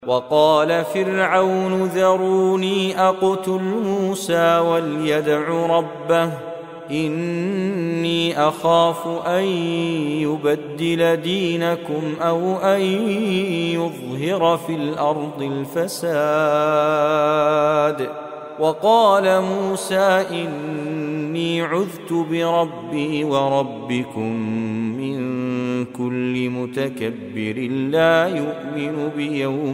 وقال فرعون ذروني أقتل موسى وليدع ربه إني أخاف أن يبدل دينكم أو أن يظهر في الأرض الفساد. وقال موسى إني عذت بربي وربكم من كل متكبر لا يؤمن بيوم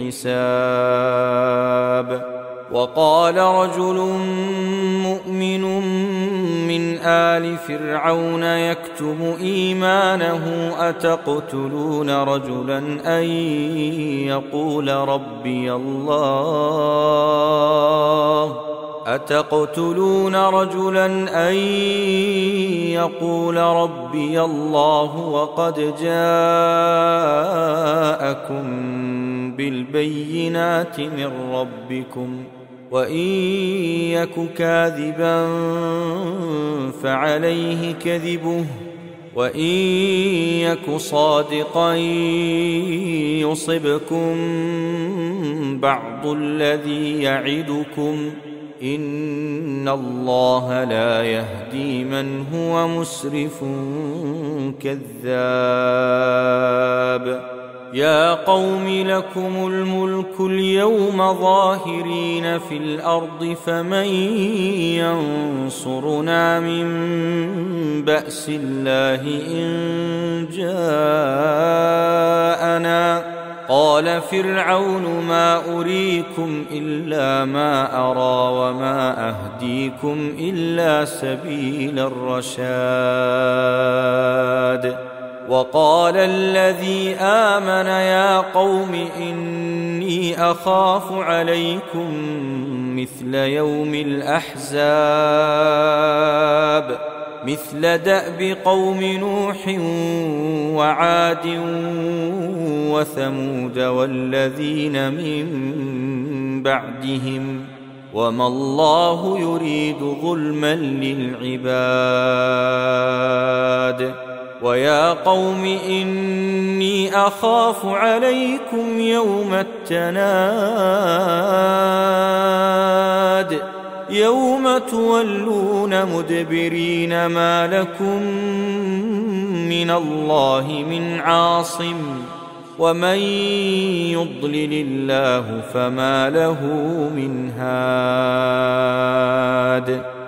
الحساب. وقال رجل مؤمن من آل فرعون يكتم إيمانه أتقتلون رجلا أن يقول ربي الله وقد جاءكم بالبينات من ربكم وإن يك كاذبا فعليه كذبه وإن يك صادقا يصبكم بعض الذي يعدكم إن الله لا يهدي من هو مسرف كذاب. يا قوم لكم الملك اليوم ظاهرين في الأرض فمن ينصرنا من بأس الله إن جاءنا. قال فرعون ما أريكم إلا ما أرى وما أهديكم إلا سبيل الرشاد. وقال الذي آمن يا قوم إني أخاف عليكم مثل يوم الأحزاب مثل دأب قوم نوح وعاد وثمود والذين من بعدهم وما الله يريد ظلما للعباد. ويا قوم إني أخاف عليكم يوم التناد يوم تولون مدبرين ما لكم من الله من عاصم ومن يضلل الله فما له من هاد.